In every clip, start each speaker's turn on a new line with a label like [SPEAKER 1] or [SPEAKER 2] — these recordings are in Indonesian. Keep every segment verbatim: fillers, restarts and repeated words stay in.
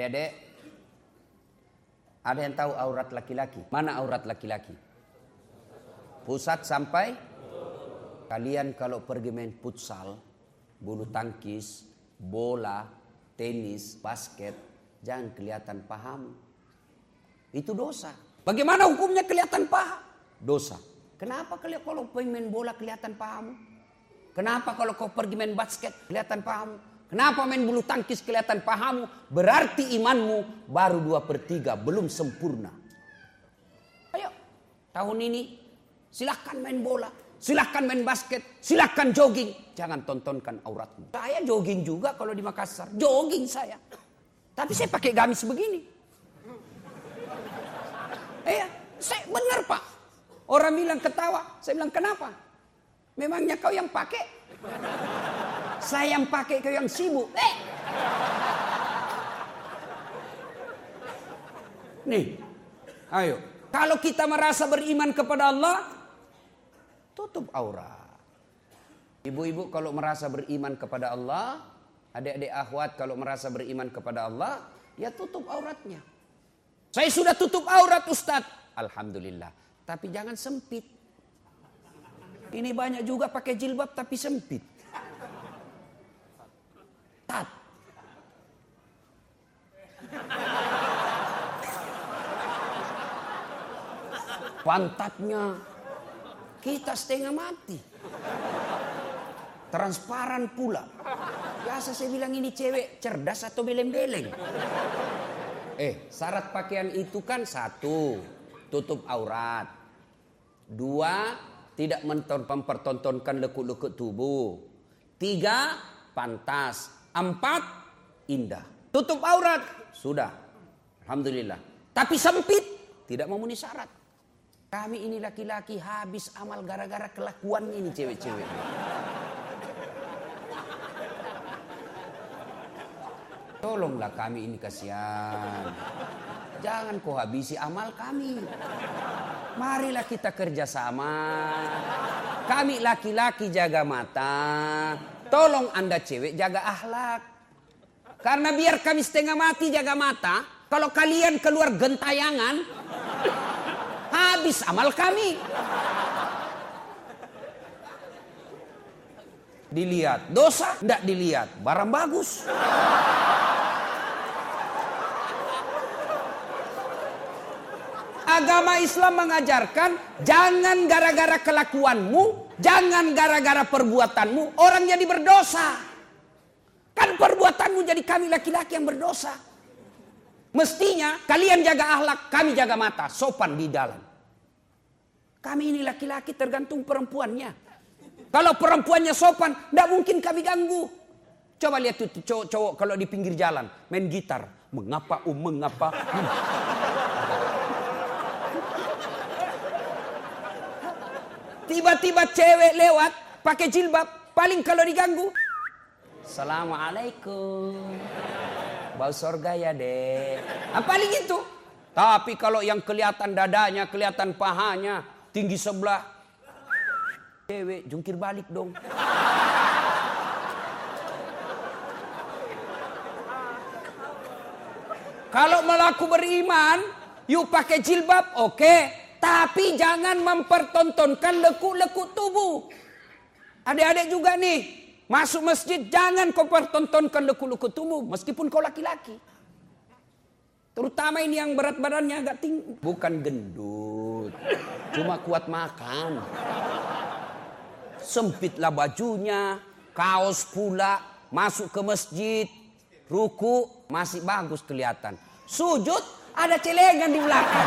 [SPEAKER 1] Adik-adik, ada yang tahu aurat laki-laki? Mana aurat laki-laki? Pusat sampai? Kalian kalau pergi main futsal, bulu tangkis, bola, tenis, basket, jangan kelihatan pahamu. Itu dosa. Bagaimana hukumnya kelihatan paha? Dosa. Kenapa kalau main bola kelihatan pahamu? Kenapa kalau kau pergi main basket kelihatan pahamu? Kenapa main bulu tangkis kelihatan pahamu? Berarti imanmu baru dua per tiga, belum sempurna. Ayo, tahun ini silahkan main bola, silahkan main basket, silahkan jogging. Jangan tontonkan auratmu. Saya jogging juga kalau di Makassar, jogging saya. Tapi saya pakai gamis begini. Iya, saya benar Pak. Orang bilang ketawa, saya bilang kenapa? Memangnya kau yang pakai? Saya yang pakai, kau yang sibuk. Eh. Nih, ayo. Kalau kita merasa beriman kepada Allah, tutup aurat. Ibu-ibu kalau merasa beriman kepada Allah, adik-adik akhwat kalau merasa beriman kepada Allah, ya tutup auratnya. Saya sudah tutup aurat Ustaz. Alhamdulillah. Tapi jangan sempit. Ini banyak juga pakai jilbab tapi sempit. Tat. Pantatnya kita setengah mati. Transparan pula. Biasa saya bilang ini cewek cerdas atau beleng-beleng. Eh, syarat pakaian itu kan satu, tutup aurat. Dua, tidak mempertontonkan lekuk-lekuk tubuh. Tiga, pantas. Empat, indah. Tutup aurat, sudah. Alhamdulillah. Tapi sempit, tidak memenuhi syarat. Kami ini laki-laki habis amal gara-gara kelakuannya ini cewek-cewek. Tolonglah kami ini kasihan. Jangan kau habisi amal kami. Marilah kita kerjasama. Kami laki-laki jaga mata. Tolong Anda cewek jaga akhlak. Karena biar kami setengah mati jaga mata. Kalau kalian keluar gentayangan. Habis amal kami. Dilihat dosa, tidak dilihat barang bagus. Agama Islam mengajarkan jangan gara-gara kelakuanmu, jangan gara-gara perbuatanmu orang jadi berdosa. Kan perbuatanmu jadi kami laki-laki yang berdosa. Mestinya kalian jaga akhlak, kami jaga mata, sopan di dalam. Kami ini laki-laki tergantung perempuannya. Kalau perempuannya sopan, tidak mungkin kami ganggu. Coba lihat tuh cowok-cowok kalau di pinggir jalan main gitar, mengapa um mengapa. Hmm. Tiba-tiba cewek lewat pakai jilbab, paling kalau diganggu, Assalamualaikum, bau surga ya deh. Nah, paling itu. Tapi kalau yang kelihatan dadanya, kelihatan pahanya, tinggi sebelah, cewek jungkir balik dong. Kalau melaku beriman, yuk pakai jilbab, oke. Okay. Tapi jangan mempertontonkan lekuk-lekuk tubuh. Adik-adik juga nih, masuk masjid jangan kau pertontonkan lekuk-lekuk tubuh. Meskipun kau laki-laki. Terutama ini yang berat badannya agak tinggi. Bukan gendut, cuma kuat makan. Sempitlah bajunya, kaos pula, masuk ke masjid, ruku masih bagus kelihatan. Sujud ada celengan di belakang.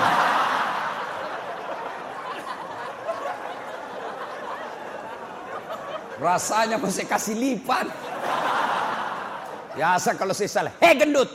[SPEAKER 1] Rasanya masih kasih lipat. Biasa kalau saya salah, hei gendut.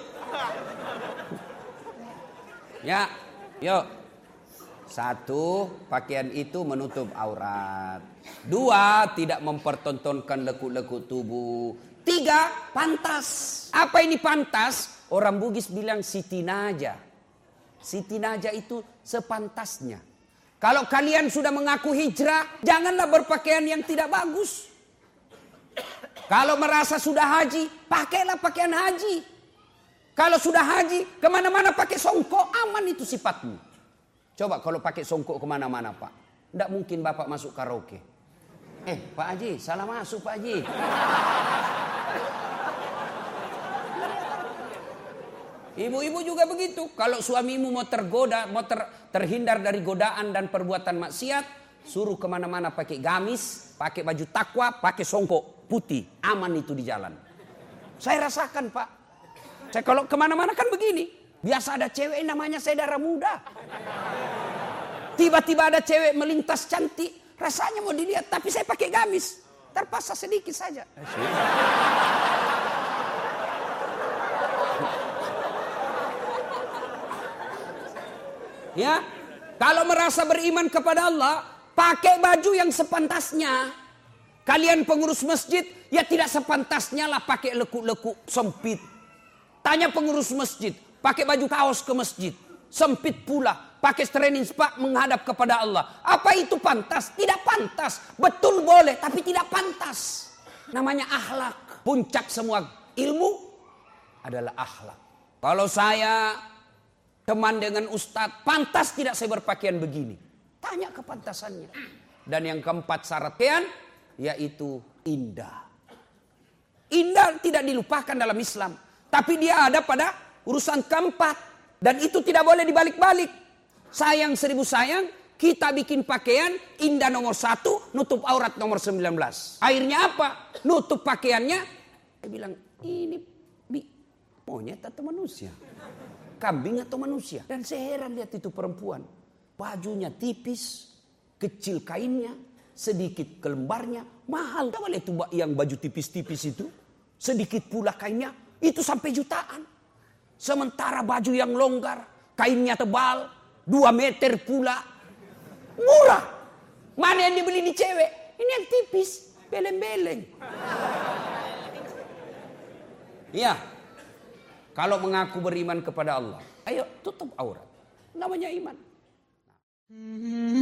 [SPEAKER 1] Ya, yuk. Satu, pakaian itu menutup aurat. Dua, tidak mempertontonkan lekuk-lekuk tubuh. Tiga, pantas. Apa ini pantas? Orang Bugis bilang Siti Naja. Siti Naja itu sepantasnya. Kalau kalian sudah mengaku hijrah, janganlah berpakaian yang tidak bagus. Kalau merasa sudah haji, pakailah pakaian haji. Kalau sudah haji, kemana-mana pakai songkok, aman itu sifatmu. Coba kalau pakai songkok kemana-mana Pak. Tidak mungkin Bapak masuk karaoke. Eh Pak Haji, salah masuk Pak Haji. Ibu-ibu juga begitu. Kalau suamimu mau tergoda, mau ter, terhindar dari godaan dan perbuatan maksiat, suruh kemana-mana pakai gamis, pakai baju takwa, pakai songkok putih. Aman itu di jalan. Saya rasakan Pak. Saya kalau kemana-mana kan begini. Biasa ada cewek namanya saya darah muda. Tiba-tiba ada cewek melintas cantik. Rasanya mau dilihat, tapi saya pakai gamis. Terpaksa sedikit saja. Ya, kalau merasa beriman kepada Allah, pakai baju yang sepantasnya. Kalian pengurus masjid, ya tidak sepantasnya lah pakai lekuk-lekuk sempit. Tanya pengurus masjid, pakai baju kaos ke masjid, sempit pula, pakai training spak menghadap kepada Allah. Apa itu pantas? Tidak pantas. Betul boleh, tapi tidak pantas. Namanya akhlak. Puncak semua ilmu adalah akhlak. Kalau saya teman dengan ustadz, pantas tidak saya berpakaian begini? Tanya kepantasannya. Dan yang keempat syarat pakaian, yaitu indah. Indah tidak dilupakan dalam Islam. Tapi dia ada pada urusan keempat. Dan itu tidak boleh dibalik-balik. Sayang seribu sayang, kita bikin pakaian indah nomor satu, nutup aurat nomor sembilan belas. Akhirnya apa? Nutup pakaiannya. Dia bilang, ini monyet atau manusia? Kambing atau manusia? Dan saya heran lihat itu perempuan. Bajunya tipis, kecil kainnya, sedikit kelembarnya, mahal. Coba lihat itu yang baju tipis-tipis itu, sedikit pula kainnya, itu sampai jutaan. Sementara baju yang longgar, kainnya tebal, dua meter pula, murah. Mana yang dibeli di cewek? Ini yang tipis, beleng-beleng. Ya. Kalau mengaku beriman kepada Allah, ayo tutup aurat. Namanya iman.